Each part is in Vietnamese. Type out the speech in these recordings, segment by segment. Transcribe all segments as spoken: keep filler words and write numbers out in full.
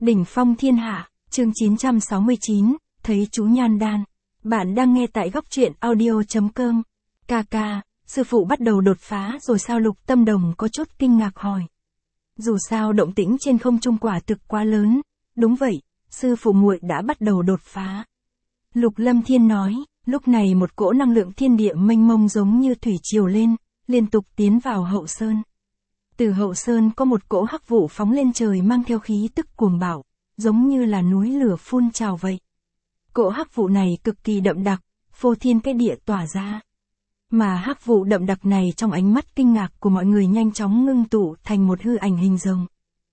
Đỉnh phong thiên hạ, chương chín trăm sáu mươi chín, thấy chú nhan đan. Bạn đang nghe tại góc truyện audio.com. Ca ca, sư phụ bắt đầu đột phá rồi sao? Lục Tâm Đồng có chút kinh ngạc hỏi. Dù sao động tĩnh trên không trung quả thực quá lớn. Đúng vậy, sư phụ muội đã bắt đầu đột phá. Lục Lâm Thiên nói, lúc này một cỗ năng lượng thiên địa mênh mông giống như thủy triều lên, liên tục tiến vào hậu sơn. Từ hậu sơn có một cỗ hắc vụ phóng lên trời mang theo khí tức cuồng bạo, giống như là núi lửa phun trào vậy. Cỗ hắc vụ này cực kỳ đậm đặc, phô thiên cái địa tỏa ra. Mà hắc vụ đậm đặc này trong ánh mắt kinh ngạc của mọi người nhanh chóng ngưng tụ thành một hư ảnh hình rồng.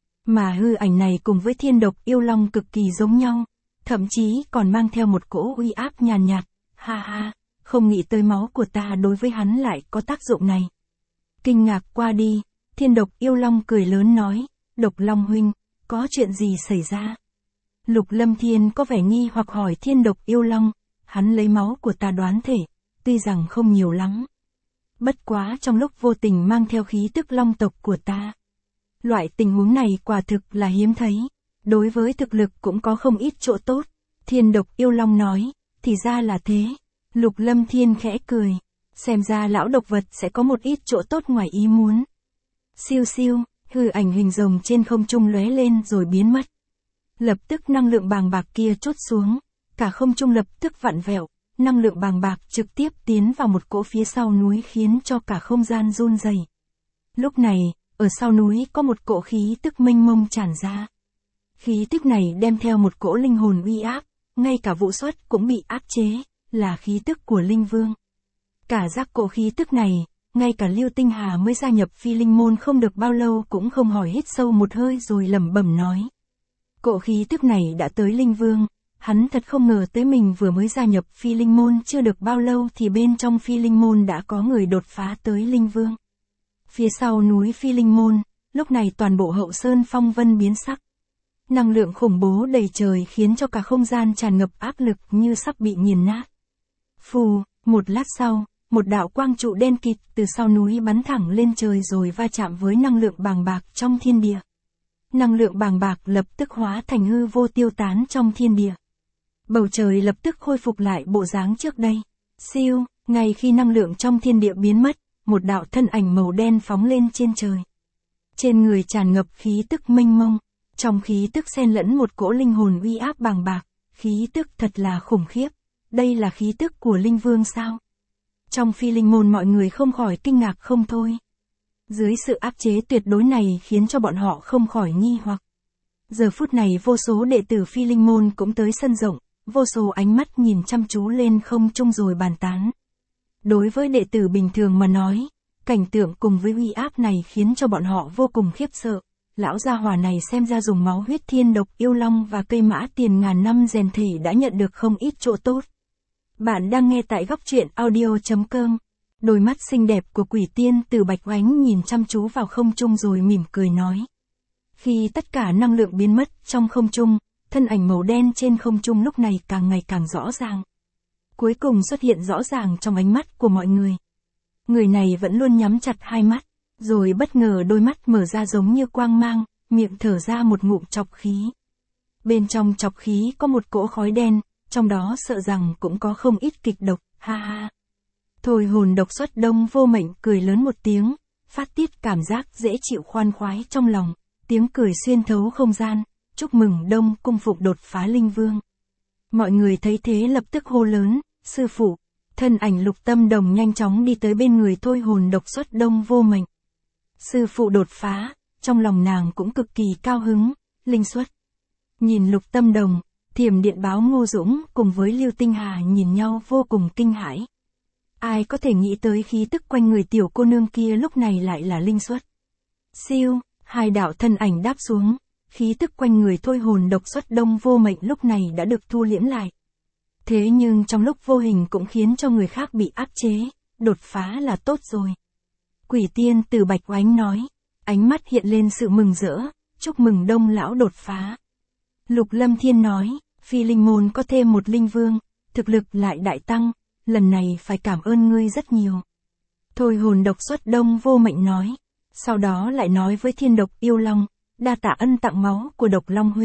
Mà hư ảnh này cùng với thiên độc yêu long cực kỳ giống nhau, thậm chí còn mang theo một cỗ uy áp nhàn nhạt, ha ha, không nghĩ tới máu của ta đối với hắn lại có tác dụng này. Kinh ngạc qua đi, thiên độc yêu long cười lớn nói, Độc Long huynh, có chuyện gì xảy ra? Lục Lâm Thiên có vẻ nghi hoặc hỏi thiên độc yêu long, hắn lấy máu của ta đoán thể, tuy rằng không nhiều lắm. Bất quá trong lúc vô tình mang theo khí tức long tộc của ta. Loại tình huống này quả thực là hiếm thấy, đối với thực lực cũng có không ít chỗ tốt. Thiên độc yêu long nói, thì ra là thế. Lục Lâm Thiên khẽ cười, xem ra lão độc vật sẽ có một ít chỗ tốt ngoài ý muốn. Siêu siêu, hư ảnh hình rồng trên không trung lóe lên rồi biến mất. Lập tức năng lượng bàng bạc kia trút xuống, cả không trung lập tức vặn vẹo, năng lượng bàng bạc trực tiếp tiến vào một cỗ phía sau núi khiến cho cả không gian run rẩy. Lúc này, ở sau núi có một cỗ khí tức mênh mông tràn ra. Khí tức này đem theo một cỗ linh hồn uy áp, ngay cả Vũ Xuất cũng bị áp chế, là khí tức của Linh Vương. Cả giác cỗ khí tức này, ngay cả Lưu Tinh Hà mới gia nhập Phi Linh môn không được bao lâu cũng không hỏi, hít sâu một hơi rồi lẩm bẩm nói. Cỗ khí tức này đã tới Linh Vương, hắn thật không ngờ tới mình vừa mới gia nhập Phi Linh môn chưa được bao lâu thì bên trong Phi Linh môn đã có người đột phá tới Linh Vương. Phía sau núi Phi Linh môn, lúc này toàn bộ hậu sơn phong vân biến sắc. Năng lượng khủng bố đầy trời khiến cho cả không gian tràn ngập áp lực như sắp bị nghiền nát. Phù, một lát sau, một đạo quang trụ đen kịt từ sau núi bắn thẳng lên trời rồi va chạm với năng lượng bàng bạc trong thiên địa. Năng lượng bàng bạc lập tức hóa thành hư vô tiêu tán trong thiên địa. Bầu trời lập tức khôi phục lại bộ dáng trước đây. Siêu, ngay khi năng lượng trong thiên địa biến mất, một đạo thân ảnh màu đen phóng lên trên trời. Trên người tràn ngập khí tức mênh mông, trong khí tức xen lẫn một cỗ linh hồn uy áp bàng bạc, khí tức thật là khủng khiếp. Đây là khí tức của Linh Vương sao? Trong Phi Linh môn mọi người không khỏi kinh ngạc không thôi. Dưới sự áp chế tuyệt đối này khiến cho bọn họ không khỏi nghi hoặc. Giờ phút này vô số đệ tử Phi Linh môn cũng tới sân rộng, vô số ánh mắt nhìn chăm chú lên không trung rồi bàn tán. Đối với đệ tử bình thường mà nói, cảnh tượng cùng với uy áp này khiến cho bọn họ vô cùng khiếp sợ. Lão gia hỏa này xem ra dùng máu huyết thiên độc yêu long và cây mã tiền ngàn năm rèn thể đã nhận được không ít chỗ tốt. Bạn đang nghe tại góc truyện audio.com. Đôi mắt xinh đẹp của Quỷ Tiên Từ Bạch Oánh nhìn chăm chú vào không trung rồi mỉm cười nói. Khi tất cả năng lượng biến mất trong không trung, thân ảnh màu đen trên không trung lúc này càng ngày càng rõ ràng. Cuối cùng xuất hiện rõ ràng trong ánh mắt của mọi người. Người này vẫn luôn nhắm chặt hai mắt, rồi bất ngờ đôi mắt mở ra giống như quang mang, miệng thở ra một ngụm chọc khí. Bên trong chọc khí có một cỗ khói đen, trong đó sợ rằng cũng có không ít kịch độc, ha ha. Thôi hồn độc xuất Đông Vô Mệnh cười lớn một tiếng, phát tiết cảm giác dễ chịu khoan khoái trong lòng, tiếng cười xuyên thấu không gian, chúc mừng Đông Cung Phục đột phá Linh Vương. Mọi người thấy thế lập tức hô lớn, sư phụ. Thân ảnh Lục Tâm Đồng nhanh chóng đi tới bên người Thôi hồn độc xuất Đông Vô Mệnh. Sư phụ đột phá, trong lòng nàng cũng cực kỳ cao hứng, linh xuất. Nhìn Lục Tâm Đồng, Thiểm Điện Báo Ngô Dũng cùng với Lưu Tinh Hà nhìn nhau vô cùng kinh hãi. Ai có thể nghĩ tới khí tức quanh người tiểu cô nương kia lúc này lại là linh xuất. Siêu, hai đạo thân ảnh đáp xuống, khí tức quanh người Thôi hồn độc xuất Đông Vô Mệnh lúc này đã được thu liễm lại. Thế nhưng trong lúc vô hình cũng khiến cho người khác bị áp chế, đột phá là tốt rồi. Quỷ Tiên Từ Bạch Oánh nói, ánh mắt hiện lên sự mừng rỡ, chúc mừng Đông lão đột phá. Lục Lâm Thiên nói, Phi Linh môn có thêm một linh vương, thực lực lại đại tăng, lần này phải cảm ơn ngươi rất nhiều. Thôi hồn độc xuất Đông Vô Mệnh nói, sau đó lại nói với thiên độc yêu long, đa tạ ân tặng máu của Độc Long huynh,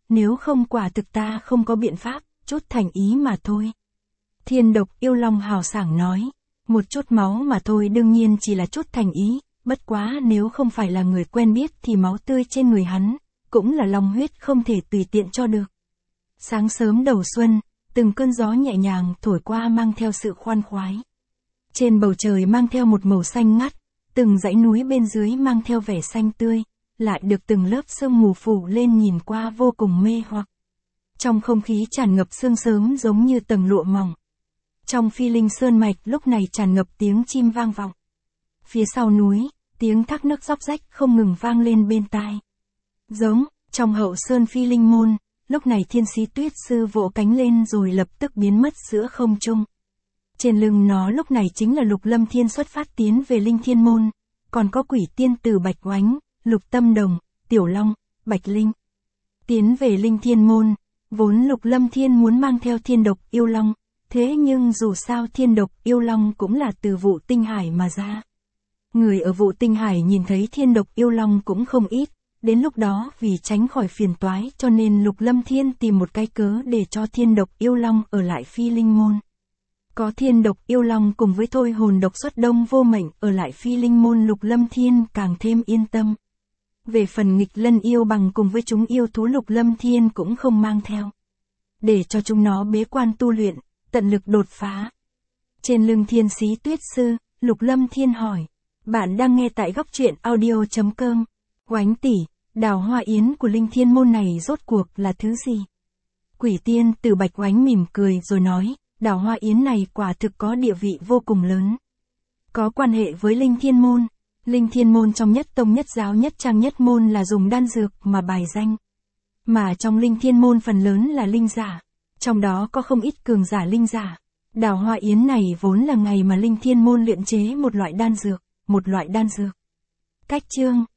nếu không quả thực ta không có biện pháp, chút thành ý mà thôi. Thiên độc yêu long hào sảng nói, một chút máu mà thôi đương nhiên chỉ là chút thành ý, bất quá nếu không phải là người quen biết thì máu tươi trên người hắn, cũng là long huyết không thể tùy tiện cho được. Sáng sớm đầu xuân, từng cơn gió nhẹ nhàng thổi qua mang theo sự khoan khoái. Trên bầu trời mang theo một màu xanh ngắt, từng dãy núi bên dưới mang theo vẻ xanh tươi, lại được từng lớp sương mù phủ lên nhìn qua vô cùng mê hoặc. Trong không khí tràn ngập sương sớm giống như tầng lụa mỏng. Trong phi linh sơn mạch lúc này tràn ngập tiếng chim vang vọng. Phía sau núi, tiếng thác nước róc rách không ngừng vang lên bên tai. Giống, trong hậu sơn phi linh môn, lúc này thiên sĩ tuyết sư vỗ cánh lên rồi lập tức biến mất giữa không trung. Trên lưng nó lúc này chính là Lục Lâm Thiên xuất phát tiến về Linh Thiên Môn, còn có quỷ tiên từ Bạch Oánh, Lục Tâm Đồng, Tiểu Long, Bạch Linh. Tiến về Linh Thiên Môn, vốn Lục Lâm Thiên muốn mang theo Thiên Độc Yêu Long, thế nhưng dù sao Thiên Độc Yêu Long cũng là từ Vụ Tinh Hải mà ra. Người ở Vụ Tinh Hải nhìn thấy Thiên Độc Yêu Long cũng không ít, đến lúc đó vì tránh khỏi phiền toái cho nên Lục Lâm Thiên tìm một cái cớ để cho Thiên Độc Yêu Long ở lại Phi Linh Môn. Có Thiên Độc Yêu Long cùng với thôi hồn độc xuất đông vô mệnh ở lại Phi Linh Môn, Lục Lâm Thiên càng thêm yên tâm. Về phần nghịch lân yêu bằng cùng với chúng yêu thú Lục Lâm Thiên cũng không mang theo. Để cho chúng nó bế quan tu luyện, tận lực đột phá. Trên lưng thiên sĩ tuyết sư, Lục Lâm Thiên hỏi. Bạn đang nghe tại góc truyện audio chấm com. Oánh tỷ, đào hoa yến của Linh Thiên Môn này rốt cuộc là thứ gì? Quỷ tiên từ Bạch Oánh mỉm cười rồi nói, đào hoa yến này quả thực có địa vị vô cùng lớn. Có quan hệ với Linh Thiên Môn. Linh Thiên Môn trong nhất tông nhất giáo nhất trang nhất môn là dùng đan dược mà bài danh. Mà trong Linh Thiên Môn phần lớn là linh giả. Trong đó có không ít cường giả linh giả. Đào hoa yến này vốn là ngày mà Linh Thiên Môn luyện chế một loại đan dược, một loại đan dược. Cách chương